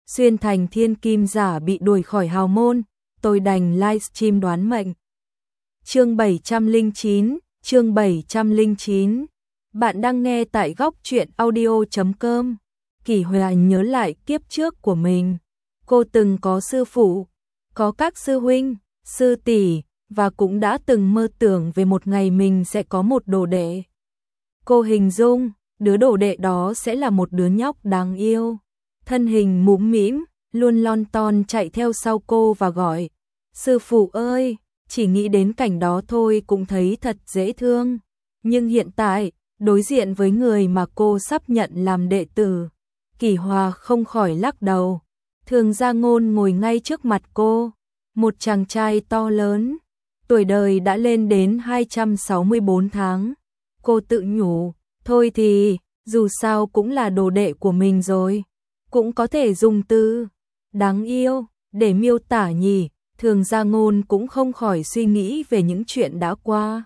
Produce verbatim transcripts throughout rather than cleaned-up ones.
xuyên thành thiên kim giả bị đuổi khỏi hào môn, tôi đành livestream đoán mệnh. Chương bảy trăm lẻ chín, chương bảy trăm lẻ chín. Bạn đang nghe tại góc truyện audio chấm com. Kỷ Hòa nhớ lại kiếp trước của mình. Cô từng có sư phụ, có các sư huynh, sư tỷ và cũng đã từng mơ tưởng về một ngày mình sẽ có một đồ đệ. Cô hình dung, đứa đồ đệ đó sẽ là một đứa nhóc đáng yêu, thân hình mũm mĩm, luôn lon ton chạy theo sau cô và gọi, sư phụ ơi, chỉ nghĩ đến cảnh đó thôi cũng thấy thật dễ thương. Nhưng hiện tại, đối diện với người mà cô sắp nhận làm đệ tử, Kỷ Hòa không khỏi lắc đầu. Thường Gia Ngôn ngồi ngay trước mặt cô, một chàng trai to lớn, tuổi đời đã lên đến hai trăm sáu mươi bốn tháng. Cô tự nhủ, thôi thì, dù sao cũng là đồ đệ của mình rồi, cũng có thể dùng từ đáng yêu để miêu tả nhỉ. Thường Gia Ngôn cũng không khỏi suy nghĩ về những chuyện đã qua.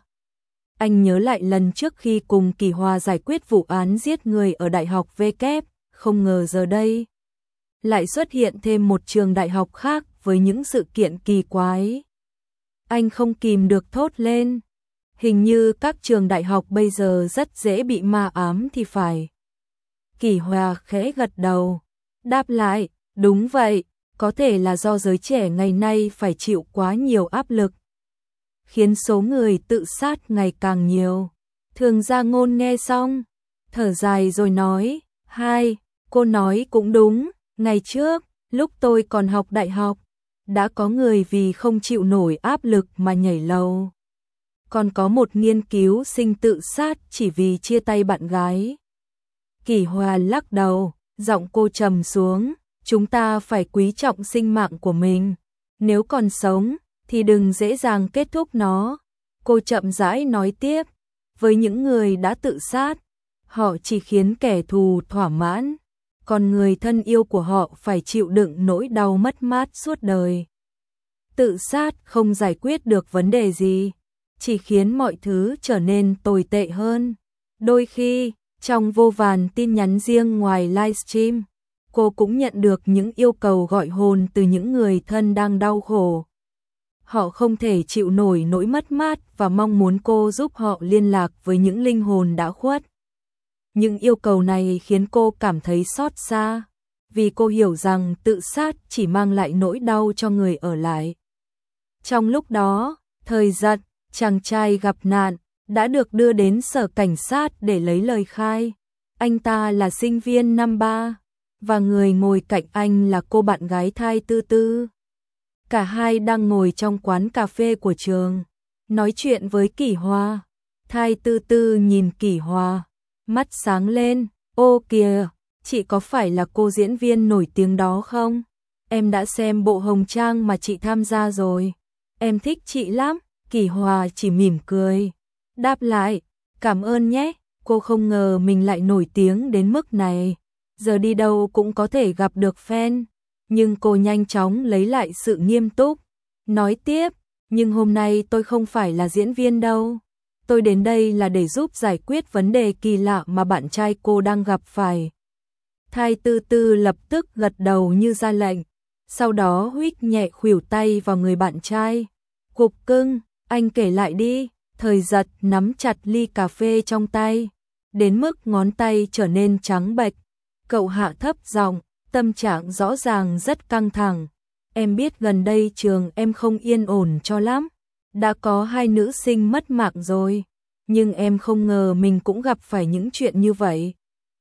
Anh nhớ lại lần trước khi cùng Kỷ Hòa giải quyết vụ án giết người ở Đại học V kép, không ngờ giờ đây lại xuất hiện thêm một trường đại học khác với những sự kiện kỳ quái. Anh không kìm được thốt lên, hình như các trường đại học bây giờ rất dễ bị ma ám thì phải. Kỷ Hòa khẽ gật đầu, đáp lại, đúng vậy, có thể là do giới trẻ ngày nay phải chịu quá nhiều áp lực, khiến số người tự sát ngày càng nhiều. Thường Gia Ngôn nghe xong, thở dài rồi nói, hai, cô nói cũng đúng, ngày trước, lúc tôi còn học đại học, đã có người vì không chịu nổi áp lực mà nhảy lầu. Còn có một nghiên cứu sinh tự sát chỉ vì chia tay bạn gái. Kỷ Hòa lắc đầu, giọng cô trầm xuống, chúng ta phải quý trọng sinh mạng của mình, nếu còn sống thì đừng dễ dàng kết thúc nó. Cô chậm rãi nói tiếp, với những người đã tự sát, họ chỉ khiến kẻ thù thỏa mãn, còn người thân yêu của họ phải chịu đựng nỗi đau mất mát suốt đời. Tự sát không giải quyết được vấn đề gì, chỉ khiến mọi thứ trở nên tồi tệ hơn. Đôi khi, trong vô vàn tin nhắn riêng ngoài livestream, cô cũng nhận được những yêu cầu gọi hồn từ những người thân đang đau khổ. Họ không thể chịu nổi nỗi mất mát và mong muốn cô giúp họ liên lạc với những linh hồn đã khuất. Những yêu cầu này khiến cô cảm thấy xót xa, vì cô hiểu rằng tự sát chỉ mang lại nỗi đau cho người ở lại. Trong lúc đó, Thời Giật, chàng trai gặp nạn, đã được đưa đến sở cảnh sát để lấy lời khai. Anh ta là sinh viên năm ba, và người ngồi cạnh anh là cô bạn gái Thai Tư Tư. Cả hai đang ngồi trong quán cà phê của trường, nói chuyện với Kỷ Hòa. Thai Tư Tư nhìn Kỷ Hòa, mắt sáng lên, ô kìa, chị có phải là cô diễn viên nổi tiếng đó không? Em đã xem bộ hồng trang mà chị tham gia rồi, em thích chị lắm. Kỷ Hòa chỉ mỉm cười, đáp lại, cảm ơn nhé. Cô không ngờ mình lại nổi tiếng đến mức này, giờ đi đâu cũng có thể gặp được fan. Nhưng cô nhanh chóng lấy lại sự nghiêm túc, nói tiếp, nhưng hôm nay tôi không phải là diễn viên đâu. Tôi đến đây là để giúp giải quyết vấn đề kỳ lạ mà bạn trai cô đang gặp phải. Thai Tư Tư lập tức gật đầu như ra lệnh, sau đó huých nhẹ khuỷu tay vào người bạn trai. Cục cưng, anh kể lại đi. Thời Giật nắm chặt ly cà phê trong tay, đến mức ngón tay trở nên trắng bệch. Cậu hạ thấp giọng, tâm trạng rõ ràng rất căng thẳng. Em biết gần đây trường em không yên ổn cho lắm, đã có hai nữ sinh mất mạng rồi, nhưng em không ngờ mình cũng gặp phải những chuyện như vậy.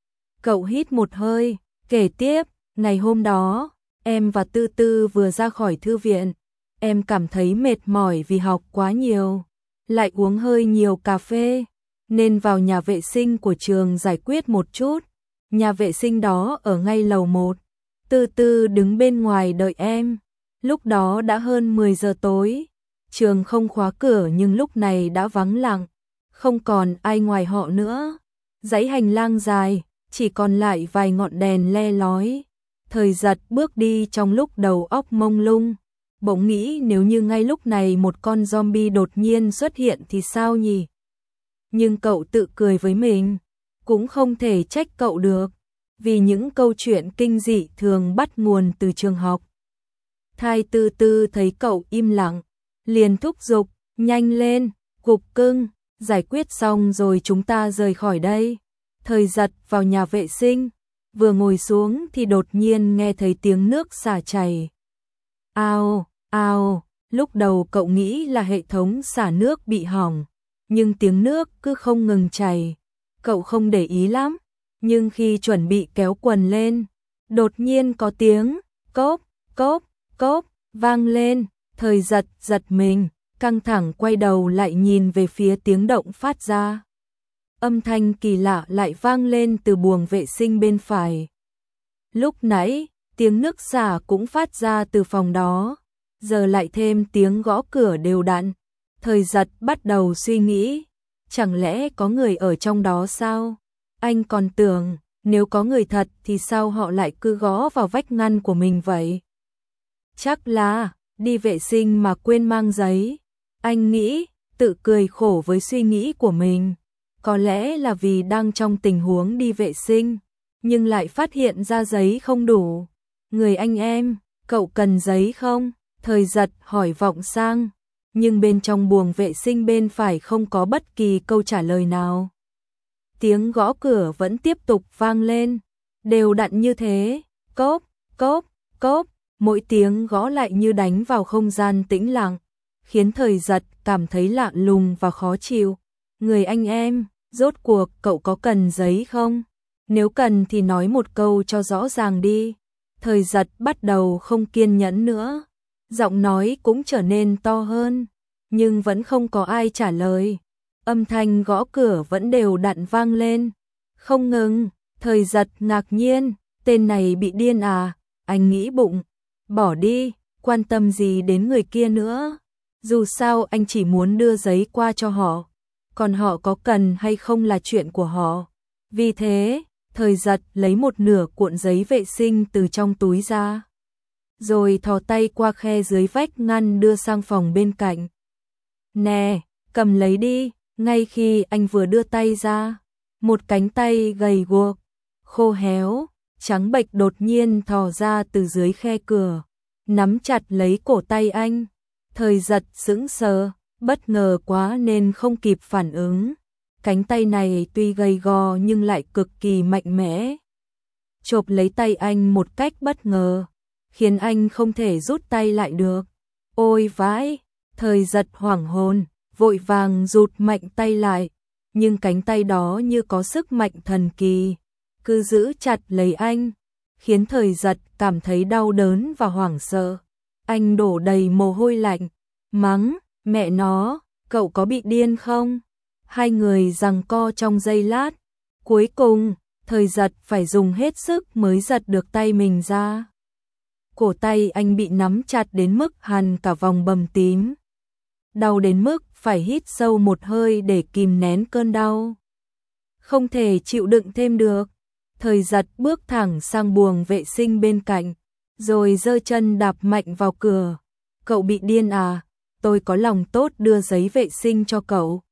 Cậu hít một hơi, kể tiếp, ngày hôm đó, em và Tư Tư vừa ra khỏi thư viện, em cảm thấy mệt mỏi vì học quá nhiều, lại uống hơi nhiều cà phê, nên vào nhà vệ sinh của trường giải quyết một chút. Nhà vệ sinh đó ở ngay lầu một. Tư Tư đứng bên ngoài đợi em. Lúc đó đã hơn mười giờ tối. Trường không khóa cửa nhưng lúc này đã vắng lặng, không còn ai ngoài họ nữa. Dãy hành lang dài, chỉ còn lại vài ngọn đèn le lói. Thời Giật bước đi trong lúc đầu óc mông lung, bỗng nghĩ nếu như ngay lúc này một con zombie đột nhiên xuất hiện thì sao nhỉ? Nhưng cậu tự cười với mình, cũng không thể trách cậu được. vì những câu chuyện kinh dị thường bắt nguồn từ trường học. Thai Tư Tư thấy cậu im lặng, liền thúc giục, nhanh lên, Cục Cưng, giải quyết xong rồi chúng ta rời khỏi đây. Thời Giật vào nhà vệ sinh, vừa ngồi xuống thì đột nhiên nghe thấy tiếng nước xả chảy. Ao, ao, lúc đầu cậu nghĩ là hệ thống xả nước bị hỏng, nhưng tiếng nước cứ không ngừng chảy. Cậu không để ý lắm, nhưng khi chuẩn bị kéo quần lên, đột nhiên có tiếng cốp, cốp, cốp vang lên. Thời Giật giật mình, căng thẳng quay đầu lại nhìn về phía tiếng động phát ra. Âm thanh kỳ lạ lại vang lên từ buồng vệ sinh bên phải. Lúc nãy, tiếng nước xả cũng phát ra từ phòng đó, giờ lại thêm tiếng gõ cửa đều đặn. Thời Giật bắt đầu suy nghĩ, chẳng lẽ có người ở trong đó sao? Anh còn tưởng, nếu có người thật thì sao họ lại cứ gõ vào vách ngăn của mình vậy? Chắc là đi vệ sinh mà quên mang giấy. Anh nghĩ, tự cười khổ với suy nghĩ của mình. Có lẽ là vì đang trong tình huống đi vệ sinh, nhưng lại phát hiện ra giấy không đủ. Người anh em, cậu cần giấy không? Thời Giật hỏi vọng sang, nhưng bên trong buồng vệ sinh bên phải không có bất kỳ câu trả lời nào. Tiếng gõ cửa vẫn tiếp tục vang lên, đều đặn như thế, cốp, cốp, cốp, mỗi tiếng gõ lại như đánh vào không gian tĩnh lặng, khiến Thời Giật cảm thấy lạ lùng và khó chịu. Người anh em, rốt cuộc cậu có cần giấy không? Nếu cần thì nói một câu cho rõ ràng đi. Thời Giật bắt đầu không kiên nhẫn nữa, giọng nói cũng trở nên to hơn, nhưng vẫn không có ai trả lời. Âm thanh gõ cửa vẫn đều đặn vang lên, không ngừng. Thời Giật ngạc nhiên, tên này bị điên à? Anh nghĩ bụng, bỏ đi, quan tâm gì đến người kia nữa. Dù sao anh chỉ muốn đưa giấy qua cho họ, còn họ có cần hay không là chuyện của họ. Vì thế, Thời Giật lấy một nửa cuộn giấy vệ sinh từ trong túi ra, rồi thò tay qua khe dưới vách ngăn đưa sang phòng bên cạnh. Nè, cầm lấy đi. Ngay khi anh vừa đưa tay ra, một cánh tay gầy guộc, khô héo, trắng bệch đột nhiên thò ra từ dưới khe cửa, nắm chặt lấy cổ tay anh. Thời Giật sững sờ, bất ngờ quá nên không kịp phản ứng. Cánh tay này tuy gầy gò nhưng lại cực kỳ mạnh mẽ, chộp lấy tay anh một cách bất ngờ, khiến anh không thể rút tay lại được. Ôi vãi! Thời Giật hoảng hồn, vội vàng rụt mạnh tay lại, nhưng cánh tay đó như có sức mạnh thần kỳ, cứ giữ chặt lấy anh, khiến Thời Giật cảm thấy đau đớn và hoảng sợ. Anh đổ đầy mồ hôi lạnh, mắng, mẹ nó, cậu có bị điên không? Hai người giằng co trong giây lát, cuối cùng, Thời Giật phải dùng hết sức mới giật được tay mình ra. Cổ tay anh bị nắm chặt đến mức hằn cả vòng bầm tím. Đau đến mức phải hít sâu một hơi để kìm nén cơn đau. Không thể chịu đựng thêm được. Thời Giật bước thẳng sang buồng vệ sinh bên cạnh, rồi giơ chân đạp mạnh vào cửa. Cậu bị điên à? Tôi có lòng tốt đưa giấy vệ sinh cho cậu,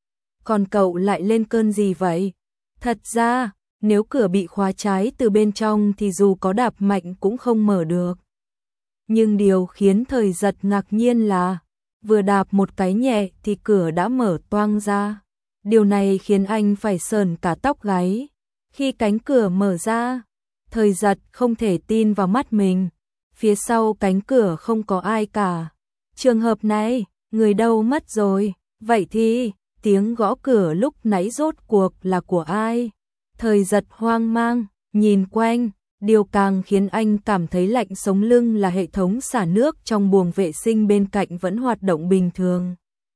còn cậu lại lên cơn gì vậy? Thật ra, nếu cửa bị khóa trái từ bên trong thì dù có đạp mạnh cũng không mở được. Nhưng điều khiến Thời Giật ngạc nhiên là, vừa đạp một cái nhẹ thì cửa đã mở toang ra. Điều này khiến anh phải sởn cả tóc gáy. Khi cánh cửa mở ra, Thời Giật không thể tin vào mắt mình. Phía sau cánh cửa không có ai cả. Trường hợp này, người đâu mất rồi? Vậy thì, tiếng gõ cửa lúc nãy rốt cuộc là của ai? Thời Giật hoang mang, nhìn quanh. Điều càng khiến anh cảm thấy lạnh sống lưng là hệ thống xả nước trong buồng vệ sinh bên cạnh vẫn hoạt động bình thường.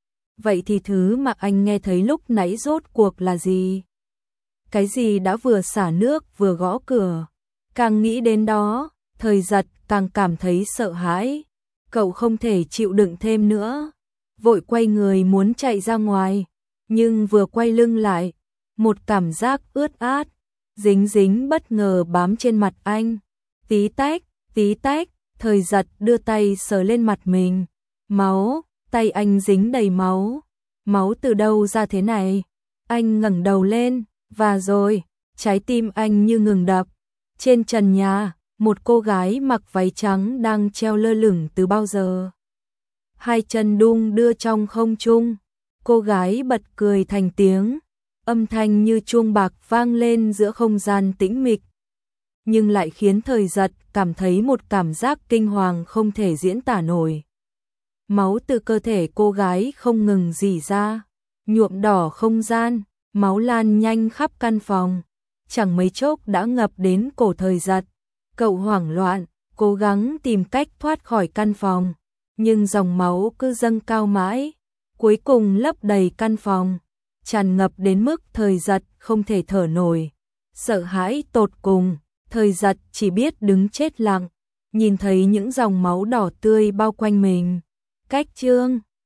Vậy thì thứ mà anh nghe thấy lúc nãy rốt cuộc là gì? Cái gì đã vừa xả nước vừa gõ cửa? Càng nghĩ đến đó, Thời Giật càng cảm thấy sợ hãi. Cậu không thể chịu đựng thêm nữa, vội quay người muốn chạy ra ngoài, nhưng vừa quay lưng lại, một cảm giác ướt át, dính dính bất ngờ bám trên mặt anh. Tí tách, tí tách, Thời Giật đưa tay sờ lên mặt mình. Máu, tay anh dính đầy máu. Máu từ đâu ra thế này? Anh ngẩng đầu lên, và rồi, trái tim anh như ngừng đập, Trên trần nhà, một cô gái mặc váy trắng đang treo lơ lửng từ bao giờ. Hai chân đung đưa trong không trung, cô gái bật cười thành tiếng, âm thanh như chuông bạc vang lên giữa không gian tĩnh mịch, nhưng lại khiến Thời Giật cảm thấy một cảm giác kinh hoàng không thể diễn tả nổi. Máu từ cơ thể cô gái không ngừng rỉ ra, nhuộm đỏ không gian, máu lan nhanh khắp căn phòng, chẳng mấy chốc đã ngập đến cổ Thời Giật. Cậu hoảng loạn, cố gắng tìm cách thoát khỏi căn phòng, nhưng dòng máu cứ dâng cao mãi, cuối cùng lấp đầy căn phòng, tràn ngập đến mức Thời Giật không thể thở nổi. Sợ hãi tột cùng, Thời Giật chỉ biết đứng chết lặng, nhìn thấy những dòng máu đỏ tươi bao quanh mình. Cách chương